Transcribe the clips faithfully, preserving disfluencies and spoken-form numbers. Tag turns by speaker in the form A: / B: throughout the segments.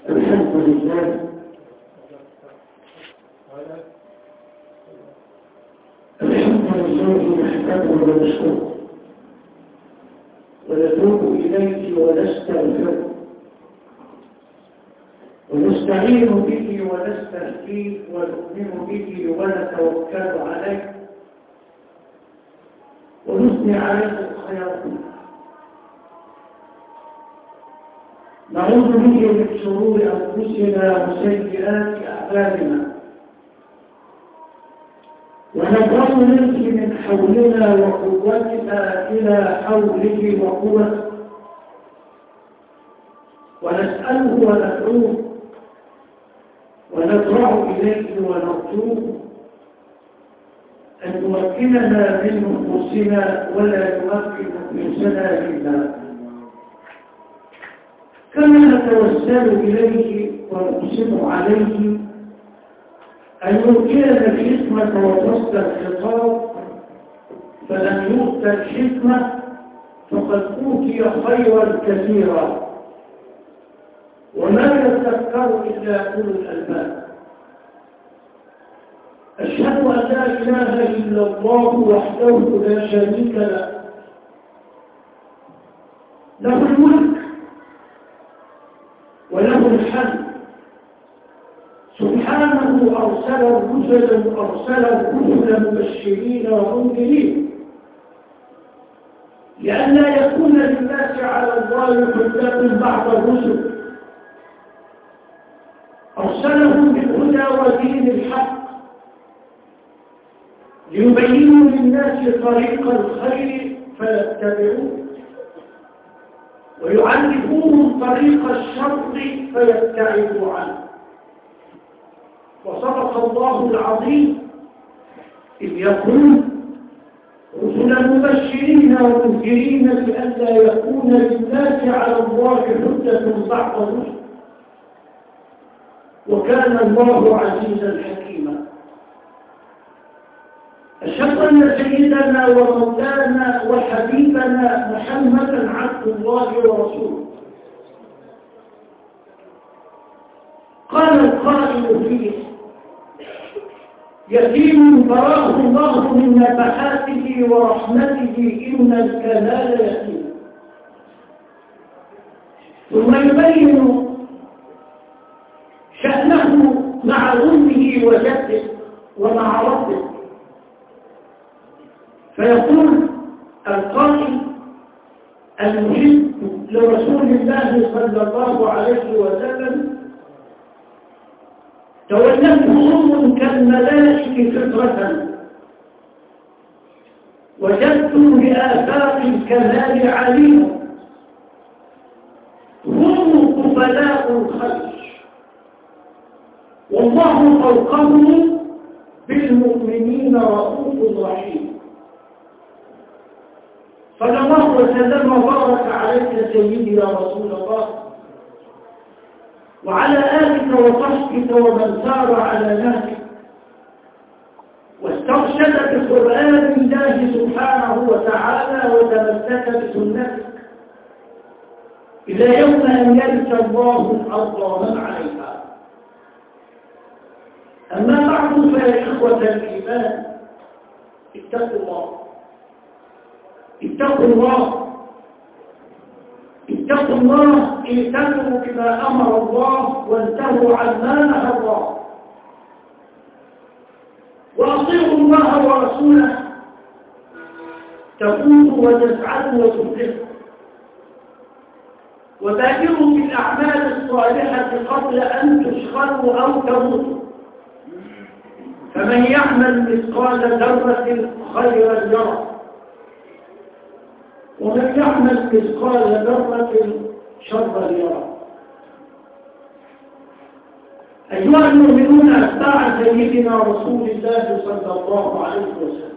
A: الحمد لله الحمد لله نحمده ونشكره ونتوب إليه ونستغفره ونستعين به ونستهديه ونؤمن به ونتوكل عليه ونثني عليه الخير نعوذ به من شرور أنفسنا وسيئات أعمالنا ونبرأ منه من حولنا وقوتنا إلى حوله وقوته ونسأله وندعوه ونضرع إليه ونرجوه أن يمكننا من نفوسنا ولا يمكن نفوسنا منا كما نتوسل إليه ونقسم عليه أن يؤتينا الحكمة وفصل الخطاب فلم يؤت الحكمة فقد أوتي خيرا كثيرا وما يذكر إلا أولو الألباب. أشهد أن لا إله إلا الله وحده لا شريك له له الملك وله الحمد سبحانه أرسل الرسل أرسل الرسل مبشرين ومنذرين لئلا يكون للناس على الله حجة بعد الرسل أرسلهم بالهدى ودين الحق ليبينوا للناس طريق الخير فيتبعوه ويعلموهم طريق الشر فيبتعدوا عنه. وصدق الله العظيم إذ يقول رسلا مبشرين ومنذرين لئلا يكون للناس على الله حجة بعد الرسل وكان الله عزيزا حكيما. أشهد أن سيدنا ومولانا وحبيبنا محمدا عبد الله ورسوله قال القائل فيه يتيم براه الله من نفحاته ورحمته إن الكمال يتيم. ثم يبين شأنه مع أمه وجده ومع ربه فيقول القائل المحب لرسول الله صلى الله عليه وسلم تولته أم كالملائك فطرة وجدت بآفاق الكمال عليم هم قبلاء الخلق والله فوقهم بالمؤمنين رؤوف رحيم. صلى الله وسلم وبارك عليك سيدي يا رسول الله وعلى آلك وصحبك ومن سار على نهجك واسترشد بقرآن الله سبحانه وتعالى وتمسك بسنتك إلى يوم أن يرث الله الأرض ومن عليها. أما بعد فيا إخوة الإيمان اتقوا الله اتقوا الله اتقوا الله ائتمروا بما أمر الله وانتهوا عن ما نهى الله وأطيعوا الله ورسوله تفوزوا وتسعدوا وتفلحوا وبادروا بالأعمال الصالحة قبل أن تشغلوا أو تموتوا فمن يعمل مثقال ذرة خيرا يره ومن يعمل مثقال ذرة شرا يره. أيها المؤمنون أتباع سيدنا رسول الله صلى الله عليه وسلم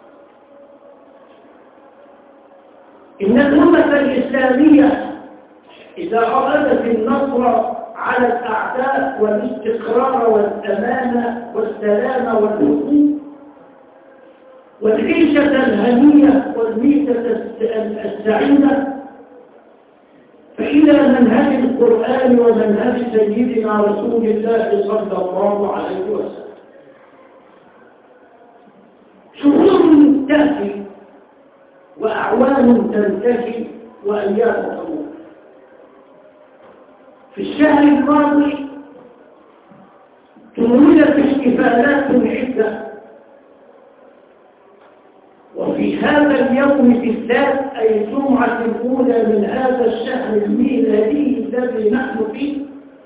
A: إن الأمة الإسلامية إذا أرادت النصر على الأعداء والاستقرار والأمانة والسلام والحقوق والعيشة الهنية والميتة السعيدة فإلى منهج القرآن ومنهج سيدنا رسول الله صلى الله عليه وسلم. شهور تأتي وأعوام تنتهي وأيام تمر. في الشهر الماضي تولدت احتفالات عدة، وفي هذا اليوم بالذات أي الجمعة الأولى من هذا الشهر الميلادي الذي نحن فيه،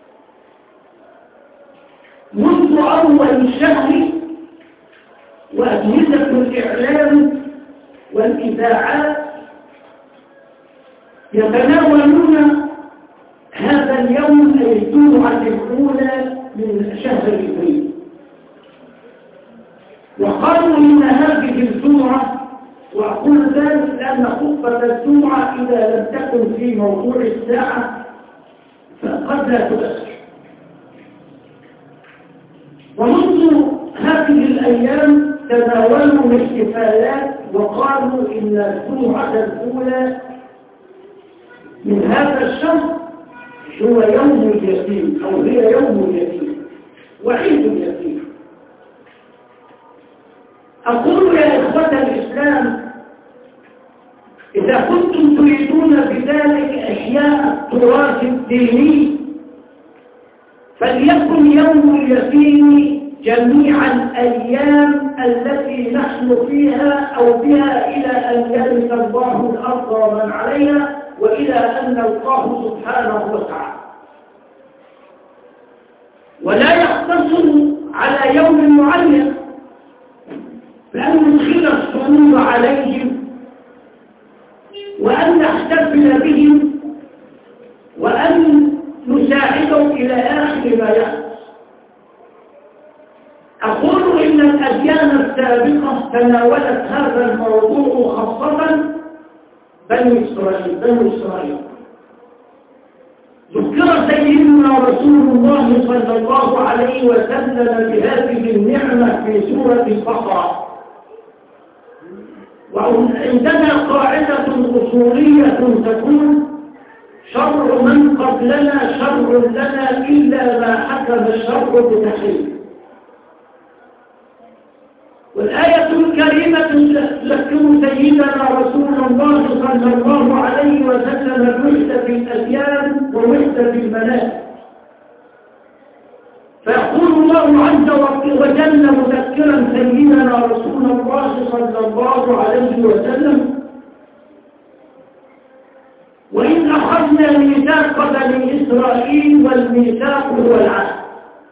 A: منذ أول الشهر وأجهزة الإعلام والإذاعات يتناولون هذا اليوم أي الجمعة الأولى من شهر إبريل، وقالوا إن هذه الجمعة، وأقول ذلك لأن خطبة الجمعة إذا لم تكن في موضوع الساعة فقد لا تؤثر. ومنذ هذه الأيام تناولوا الاحتفالات وقالوا إن الجمعة الأولى من هذا الشهر هو يوم اليتيم أو هي يوم اليتيم وعيد اليتيم. أقول يا إخوة الإسلام، إذا كنتم تريدون بذلك إحياء التراث الديني فليكن يوم اليتيم جميع الأيام التي نحن فيها أو بها إلى أن يرث الله الأرض ومن عليها وإلى أن نلقاه سبحانه وتعالى، ولا يقتصر على يوم معين، بأن ندخل السرور عليهم وأن نحتفل بهم وأن نساعدهم إلى آخر ما يحدث. أقول إن الأديان السابقة تناولت هذا الموضوع خاصة بني إسرائيل بني إسرائيل ذكر سيدنا رسول الله صلى الله عليه وسلم بهذه النعمة في سورة البقرة. وعندنا قاعدة أصولية تقول: شر من قبلنا شر لنا إلا ما حكم الشر بتحريم. والآية الكريمة تذكر سيدنا رسول الله صلى الله عليه وسلم الوحدة في الأديان ووحدة في المنازل، فيقول الله عز وجل مذكرا سيدنا رسول الله صلى الله عليه وسلم: وإن أخذنا ميثاق بني إسرائيل والميثاق هو العهد،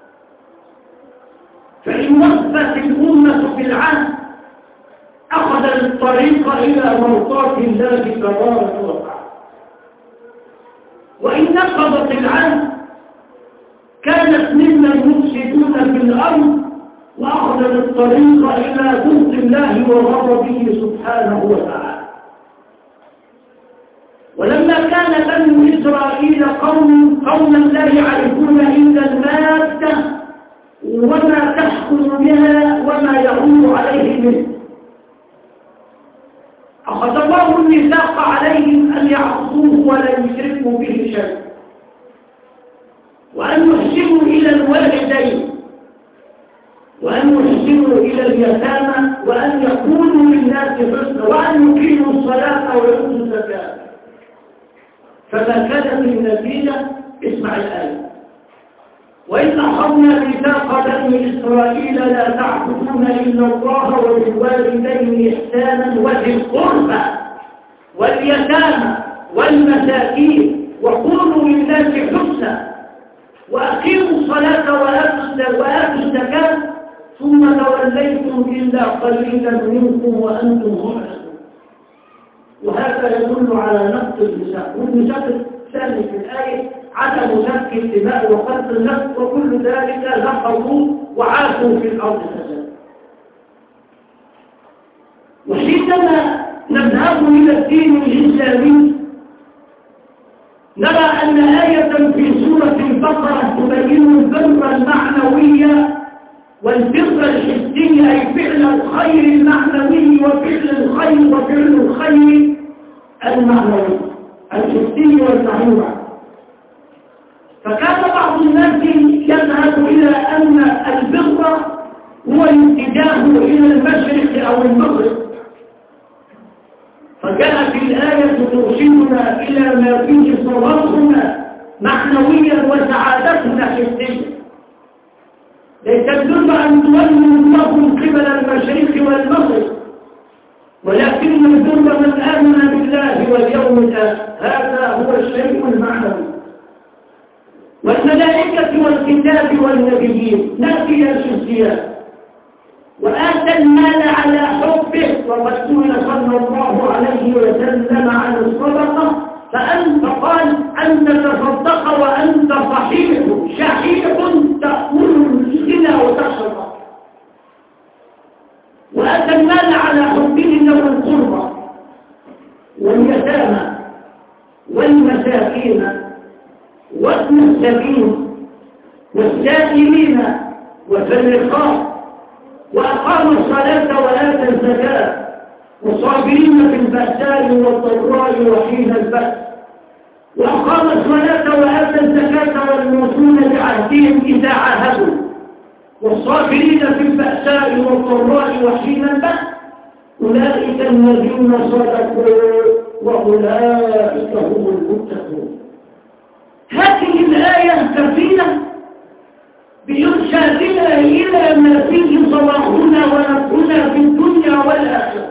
A: فإن وقفت الأمة في العهد أخذ الطريق إلى مرضاة الله تبارك وتعالى، وإن نقضت العهد كانت ممن يفسدون في الأرض وأخذت الطريق إلى بغض الله وغضبه سبحانه وتعالى. ولما كان بنو إسرائيل قوم قوما لا يعرفون إلا المادة وما تحكم بها وما يعود عليه منه، أخذ الله الميثاق عليهم أن يعبدوه ولا يشركوا به شيئا، وأن يحسنوا إلى الوالدين، وأن يحسنوا إلى اليتامى، وأن يكونوا للناس حسنا، وأن يقيموا الصلاة ويؤتوا الزكاة. فما كانت النتيجة؟ اسمع الآية: وإن أخذنا ميثاق بني إسرائيل لا تعبدون إلا الله وبالوالدين إحسانا وذي القربى واليتامى والمساكين وقولوا للناس حسنا وأقيموا الصلاة وآتوا الزكاة ثم توليتم إلا قليلا منكم وأنتم معرضون. وهذا يدل على نقص الميثاق. والميثاق الثاني في الآية عدم سفك الدماء وقتل النفس، وكل ذلك لحظوا وعاشوا في الأرض فسادا. وحينما نذهب إلى الدين الإسلامي نرى أن آية في سورة البقرة تبين البر المعنوي والبر الحسي، أي فعل الخير المعنوي وفعل الخير وفعل الخير المعنوي الحسي والمعنوي. فكان بعض الناس يذهب إلى أن البر هو الاتجاه إلى المشرق أو المغرب، فجاءت الآية ترشدنا إلى ما فيه صلاحنا معنويا وسعادتنا حسيا. ليس البر أن تولوا وجوهكم قبل المشرق والمغرب، ولكن البر من آمن بالله واليوم الآخر، هذا هو الشيء المعنوي. والملائكة والكتاب والنبيين نأتي الشخصيات. وآتى المال على حبه، والرسول صلى الله عليه وسلم عن الصدقة فأنت قال أنت تصدق وأنت صحيح شحيح تأكل الغنى وتشرب. وآتى المال على حبه ذوي القربى واليتامى والمساكين وابن السبيل والسائلين وفي الرقاب، وأقام الصلاة وآتى الزكاة، والصابرين في البأساء والضراء وحين البأس، وأقام الصلاة وآتى الزكاة والموفون بعهدهم إذا عاهدوا، والصابرين في البأساء والضراء وحين البأس، أولئك الذين صدقوا وأولئك هم المتقون. هذه الآية كفيلة بإرشادنا إلى ما فيه صلاحنا ونفعنا في الدنيا والآخرة.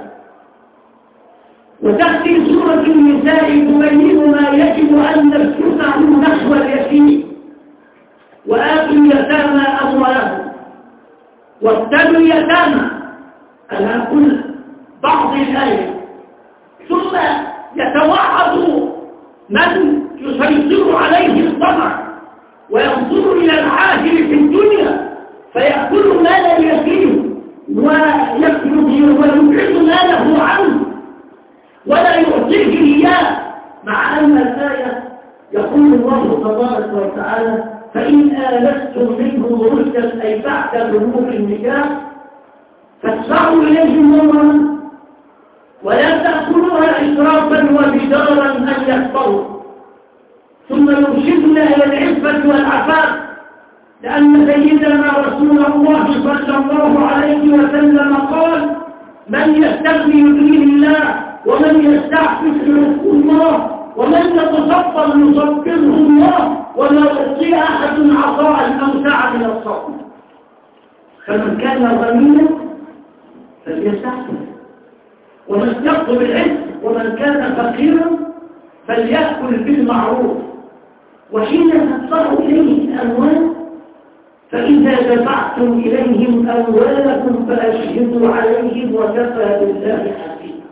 A: وتأتي سورة النساء تبين ما يجب أن نسلكه نحو اليتيم. وآتوا اليتامى أموالهم وابتلوا اليتامى على كل بعض الآية، ثم يتوعد من يسيطر عليه الطمع وينظر إلى العاجل في الدنيا فيأكل مال اليتيم ويبعد ماله عنه ولا يعطيه إياه، مع أن الآية يقول الله تبارك وتعالى فإن آلستم منه رشدا أي بعد بلوغ النكاح فادفعوا إليهم أمرا ولا تأكلوها إسرافا وبدارا أن يكبروا. ثم يرشدنا إلى العفة والعفاف، لأن سيدنا رسول الله صلى الله عليه وسلم قال من يستغني يغنيه الله ومن يستعفف يعفه الله ومن يتصبر يصبره الله ولا يعطي أحد عطاء أوسع من الصبر. فمن كان غنيا فليستعفف ومن يطلب العز، ومن كان فقيرا فليأكل بالمعروف. وحين تدفع إليهم الأموال فإذا دفعتم إليهم أموالكم فأشهدوا عليهم وكفى بالله حسيبا.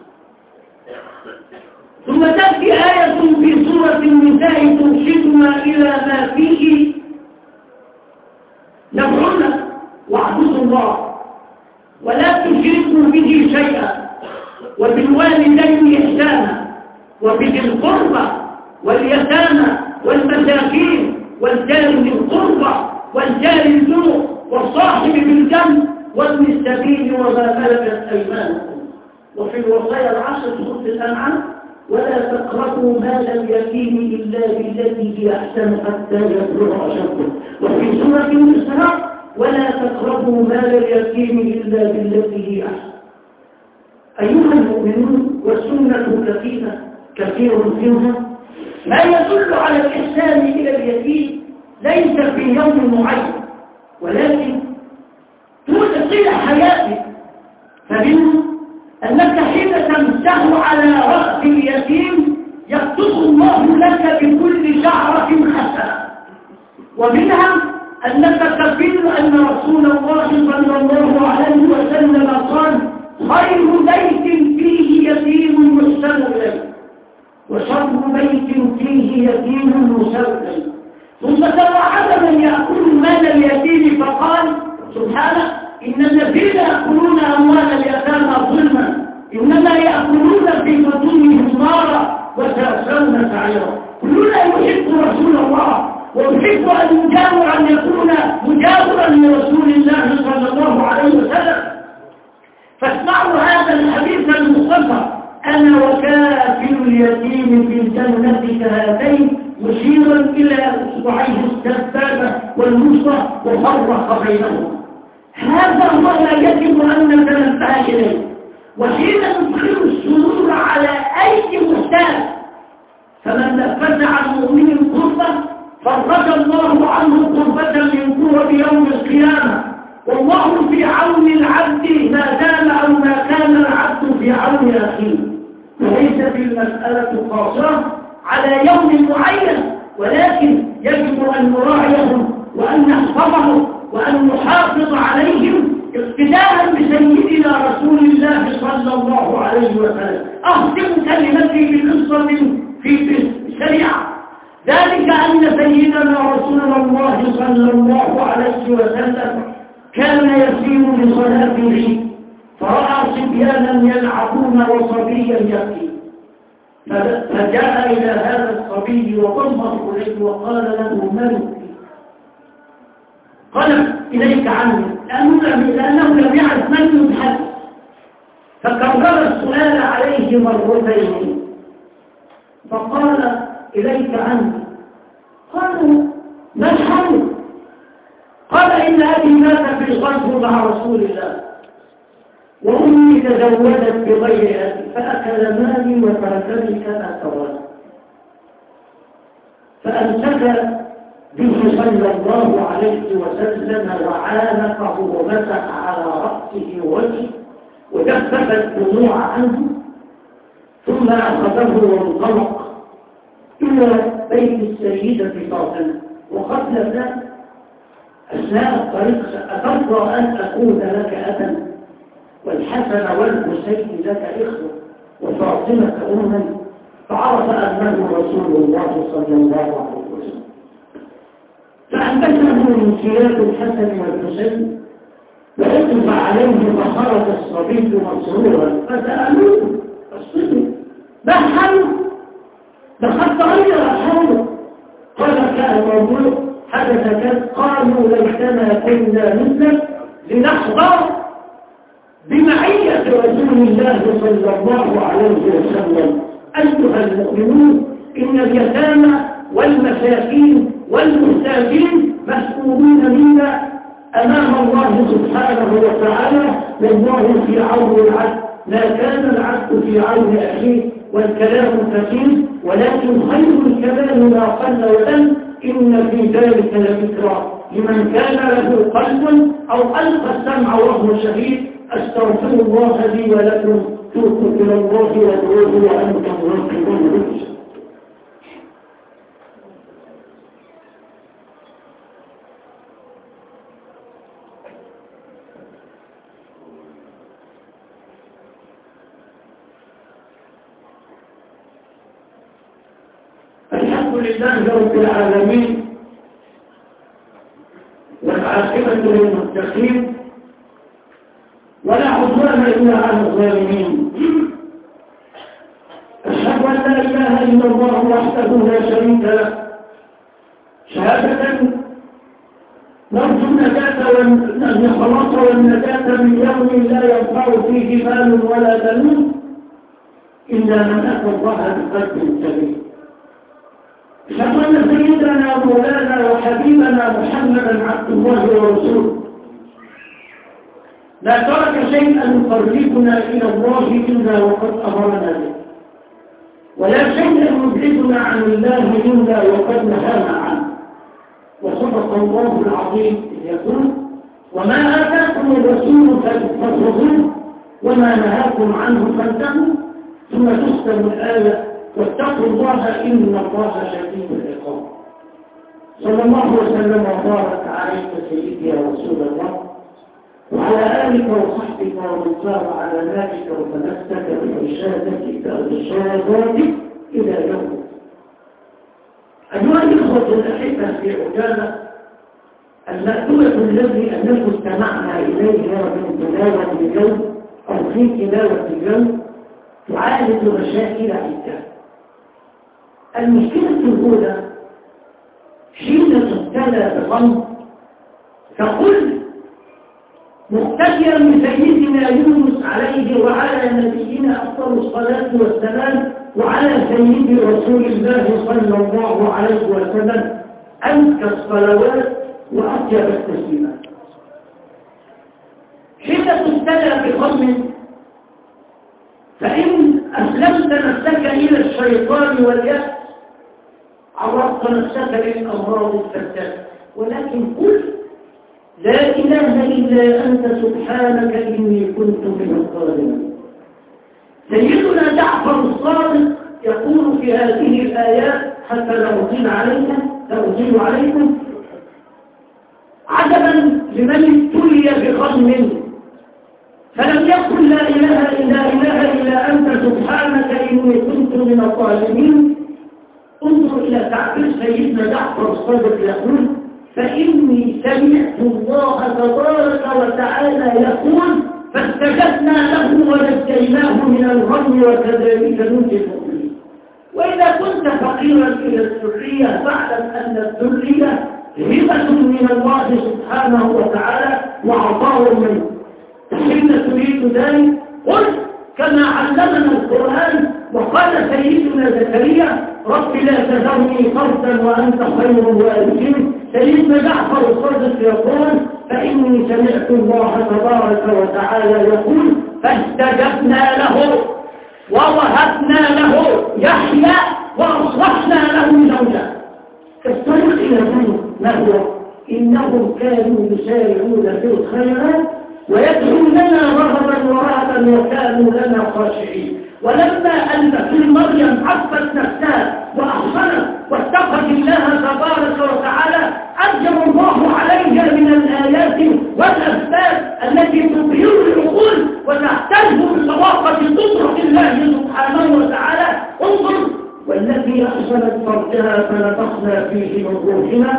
A: ثم تأتي آية في سورة النساء ترشدنا إلى ما فيه نفعنا واعبدوا الله ولا تشركوا به شيئا وبالوالدين إحسانا وبذي القربى واليتامى والمساكين والجار ذي القربى والجار الجنوب والصاحب بالجنب وابن السبيل وما ملكت أيمانكم. وفي الوصايا العشر سورة الأنعام ولا تقربوا مال اليتيم إلا بالتي هي أحسن حتى يبلغ أشده. وفي سورة الإسراء ولا تقربوا مال اليتيم إلا بالتي هي أحسن. أيها المؤمنون، والسنة كثيرة كثير منها ما يدل على الإحسان إلى اليتيم ليس في يوم معين، ولكن طول حياتك. فمنه أنك حين تمسح على رأس اليتيم يكتب الله لك بكل شعرة حسنة. ومنها أنك تفيد أن رسول الله صلى الله عليه وسلم قال خير بيت فيه يتيم يحسن إليه وشر بيت فيه يتيم يسر إليه. ثم توعد من يأكل مال اليتيم فقال سبحانه إن الذين يأكلون أموال اليتامى ظلما إنما يأكلون في بطونهم نارا وسيصلون سعيرا. كلنا يحب رسول الله ويحب أن يجاور أن يكون مجاورا لرسول الله صلى الله عليه وسلم. فاسمعوا هذا الحديث المصطفى أنا وكافل اليتيم في الجنة كهاتين مشيرا إلى إصبعيه السبابة والوسطى وفرق بينهما. هذا هو لا يجب أن نتنبه إليه. وحين ندخل السرور على أي محتاج فمن نفذ عن مؤمن كربة فرج الله عنه كربة من كرب يوم القيامة. والله في عون العبد ما دام أو ما كان العبد في عون أخيه. وليست المسألة قاصرة على يوم معين، ولكن يجب أن نراعيهم وأن نحفظهم وأن نحافظ عليهم اقتداء بسيدنا رسول الله صلى الله عليه وسلم. أختم كلمتي بقصة في الشريعة، ذلك أن سيدنا رسول الله صلى الله عليه وسلم كان يسير لصلاة العيد فرأى صبيانا يلعبون وصبيا يبكي، فجاء إلى هذا الصبي وضمه إليه وقال له ما يبكي؟ قال إليك عني، لأنه لم يعرف من يتحدث، فكرر السؤال عليه مرتين فقال إليك عني. قالوا ما الحمد؟ قال إن أبي مات في الغزو مع رسول الله وأمي تزوجت بغير أبي فأكل مالي وتركني كما تولى. فأمسك به صلى الله عليه وسلم وعانقه ومسح على رأسه ووجهه وجفف الدموع عنه، ثم أخذه وانطلق إلى بيت السيدة فاطمة. وقبل ذلك أثناء الطريق أترضى أن أكون لك أبا والحسن والحسين لك إخوة وفاطمة أما؟ فعرف أنه رسول الله صلى الله عليه وسلم، فأنبته من ثياب الحسن والحسين وأطلب عليه فخرج الصبي مسرورا فسألوه الصبي ما حاله؟ لقد تغير حاله. قال كان موضوع حدث كذا. قالوا ليتنا كنا مثلك لنحظى بمعية رسول الله صلى الله عليه وسلم. أيها المؤمنون، إن اليتامى والمساكين والمحتاجين مسؤولون منا أمام الله سبحانه وتعالى، والله في عون العبد ما كان العبد في عون أخيه. والكلام كثير ولكن خير الكلام ما قل ودل. إن في ذلك لذكرى لمن كان له قلب أو ألقى السمع وهو شهيد. أستغفر الله لي ولكم، توبوا إلى الله وادعوه وأنتم موقنون به. الحمد لله رب العالمين والعاقبة للمتقين ولا عدوان إلا على الظالمين. أشهد أن لا إله إلا الله وحده لا شريك له شهادة نرجو النجاة والخلاص والنجاة من يوم لا ينفع فيه مال ولا بنون إلا من أتى الله بقلب سليم. أشهد أن سيدنا مولانا وحبيبنا محمدا عبد الله ورسوله لا ترك شيئا يقربنا إلى الله إلا وقد أمرنا به، ولا شيئا يبعدنا عن الله إلا وقد نهانا عنه. وصدق الله العظيم يقول وما آتاكم الرسول فخذوه وما نهاكم عنه فانتهوا. ثم تختم الآية واتقوا الله إن الله شديد العقاب. صلى الله وسلم وبارك عليك سيدي يا رسول الله وعلى آلك وصحبك ومن سار على ذلك وتمسك بإرشادك وإرشاداتك إلى يوم. أيها الإخوة الأحبة في عجالة، المأدبة الذي أنه استمعنا إليها من تلاوة اليوم أو في تلاوة اليوم تعالج مشاكل عدة. المشكلة الأولى حين تبتلى بغم فقل مقتديا بسيدنا يونس عليه وعلى نبينا أفضل الصلاة والسلام وعلى سيد رسول الله صلى الله عليه وسلم أزكى الصلوات وأطيب التسليمات. حين تبتلى بقوم فإن أسلمت نفسك إلى الشيطان واليأس عرضت نفسك للأمراض الفتاة، ولكن قل لا إله إلا أنت سبحانك إني كنت من الظالمين. سيدنا جعفر الصادق يقول في هذه الآيات حتى لا أطيل عليكم لا أطيل عليكم عجبا لمن ابتلي بغم فلم يقل لا إله إلا إله إلا أنت سبحانك إني كنت من الظالمين. انظر إلى تعبير سيدنا جعفر الصادق يقول فإني سمعت الله تبارك وتعالى يقول فاستجبنا له ونجيناه من الغم وكذلك ننجي المؤمنين. وإذا كنت فقيرا إلى الذرية فاعلم أن الذرية هبة من الله سبحانه وتعالى وعطاء منه. حين تريد ذلك قل كما علمنا القرآن وقال سيدنا زكريا رب لا تذرني فردا وأنت خير الوارثين. سيدنا جعفر الصادق يقول فإني سمعت الله تبارك وتعالى يقول فاستجبنا له ووهبنا له يحيى وأصلحنا له زوجا. الطريق إلى ذلك ما هو؟ إنهم كانوا يسارعون في الخيرات ويدعوننا رغبا ورهبا وكانوا لنا خاشعين. ولما أن في مريم عفت نفسها وأحصنت واتقت الله تبارك وتعالى أجر الله عليها من الآيات والأسباب التي تبهر العقول وتحتاج بصداقة قدرة الله سبحانه وتعالى. انظر والتي أحسنت فرجها فنفخنا فيه من روحنا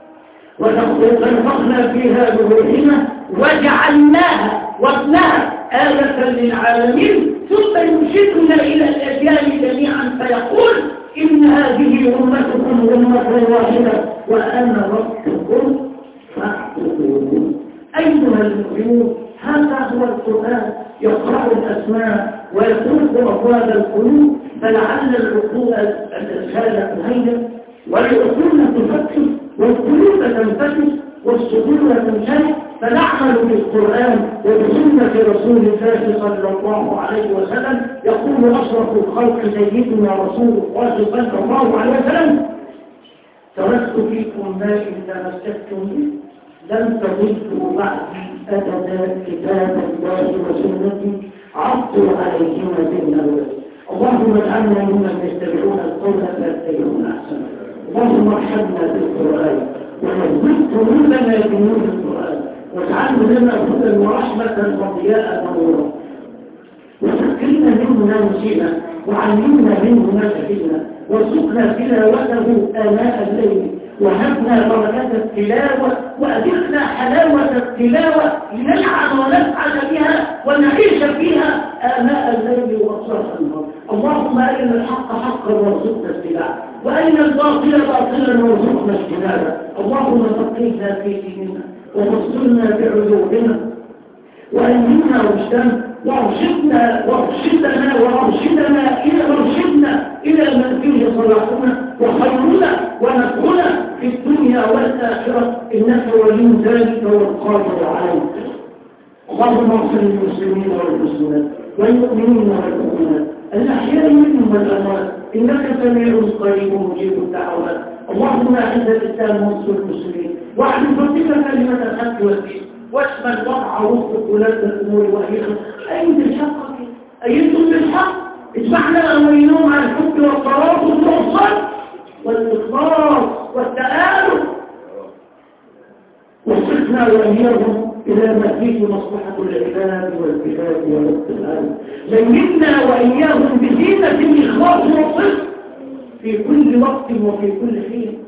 A: ونفخنا فيها من روحنا وجعلناها وابنها آية للعالمين. ثم يرشدنا إلى الأديان جميعا فيقول إن هذه أمتكم أمة واحدة وأنا ربكم فاعبدون. أيها المؤمنون هذا هو القرآن يقرأ الأسماء ويطرق أبواب القلوب فلعل العقول الأجهال تهيئ والعقول تفكر والقلوب تنفتح والصدور تنشرح فنعمل بالقرآن وبسنة رسول الله صلى الله عليه وسلم. يقول أشرف الخلق سيدنا رسول الله صلى الله عليه وسلم تركت فيكم ما إن تمسكتم به لن تضلوا بعدي أبدا كتاب الله وسنتي عضوا عليهما بالنواجذ. اللهم اجعلنا ممن يتبعون القول فيتبعون أحسنه. اللهم ارحمنا بالقرآن ونزل قلوبنا بنور القرآن واجعله لنا هدى ورحمة وضياء ونورا وذكرنا منه ما نسينا وعلمنا منه ما جهلنا وارزقنا تلاوته آناء الليل وهبنا بركة التلاوة وأذقنا حلاوة التلاوة لنلعب ونفعل بها ونعيش فيها آناء الليل وأطراف النهار. اللهم أرنا الحق حقا وارزقنا اتباعه وأرنا الباطل باطلا وارزقنا اجتنابه. اللهم فقهنا في ديننا وبصرنا بعيوبنا وألهمنا رشدنا وارشدنا وارشدنا وارشدنا إلى وارشدنا إلى من فيه صلاحنا وخيرنا ونفعنا في الدنيا والآخرة إنك ولي ذلك والقادر عليه. اللهم اغفر للمسلمين والمسلمات والمؤمنين والمؤمنات الأحياء منهم والأموات إنك سميع قريب مجيب الدعوات. اللهم أعز الإسلام وانصر المسلمين واعلم بك كلمة الحق والدين واشمل وضع وسط ولاة الأمور وأهلها. أين الحق؟ أينتم بالحق؟ اجمعنا أموينهم على الحب والصلاة والتوصل والإخلاص والتآلف وصلنا وإياهم إلى ما فيه مصلحة العباد والبلاد والاقتصاد. زينا وإياهم بزينة الإخلاص والصدق في كل وقت وفي كل حين.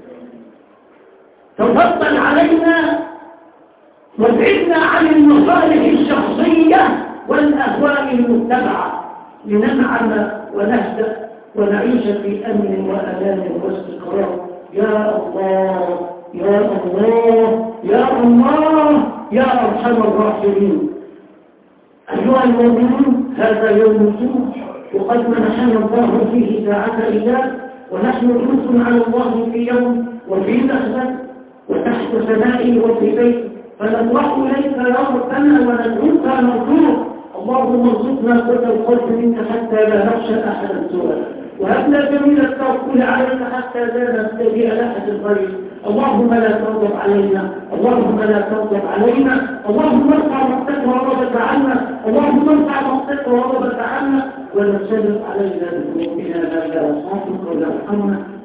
A: تفضل علينا وابعدنا عن المصالح الشخصية والأهواء المتبعة لننعم ونهدأ ونعيش في أمن وأمان واستقرار. يا الله يا الله يا الله يا أرحم الراحمين. أيها المؤمنون هذا يوم الجمعة وقد منحنا الله فيه ساعة إياه، ونحن جلوس على الله في يوم وفي لحظة وتحت سمائه وفي بيت، فنطرح إليك يا ربنا وندعوك نرجوك. اللهم ارزقنا قوة القلب منك حتى لا نخشى أحدا سواك، وهب لنا جميل التوكل عليك حتى لا نبتغي لأحد غيرك. اللهم لا تغضب علينا، اللهم لا تغضب علينا، اللهم ارفع مقتك وغضبك عنا، اللهم ارفع مقتك وغضبك عنا، ولا تسلط علينا بذنوبنا لا يرحمك ولا يرحمنا.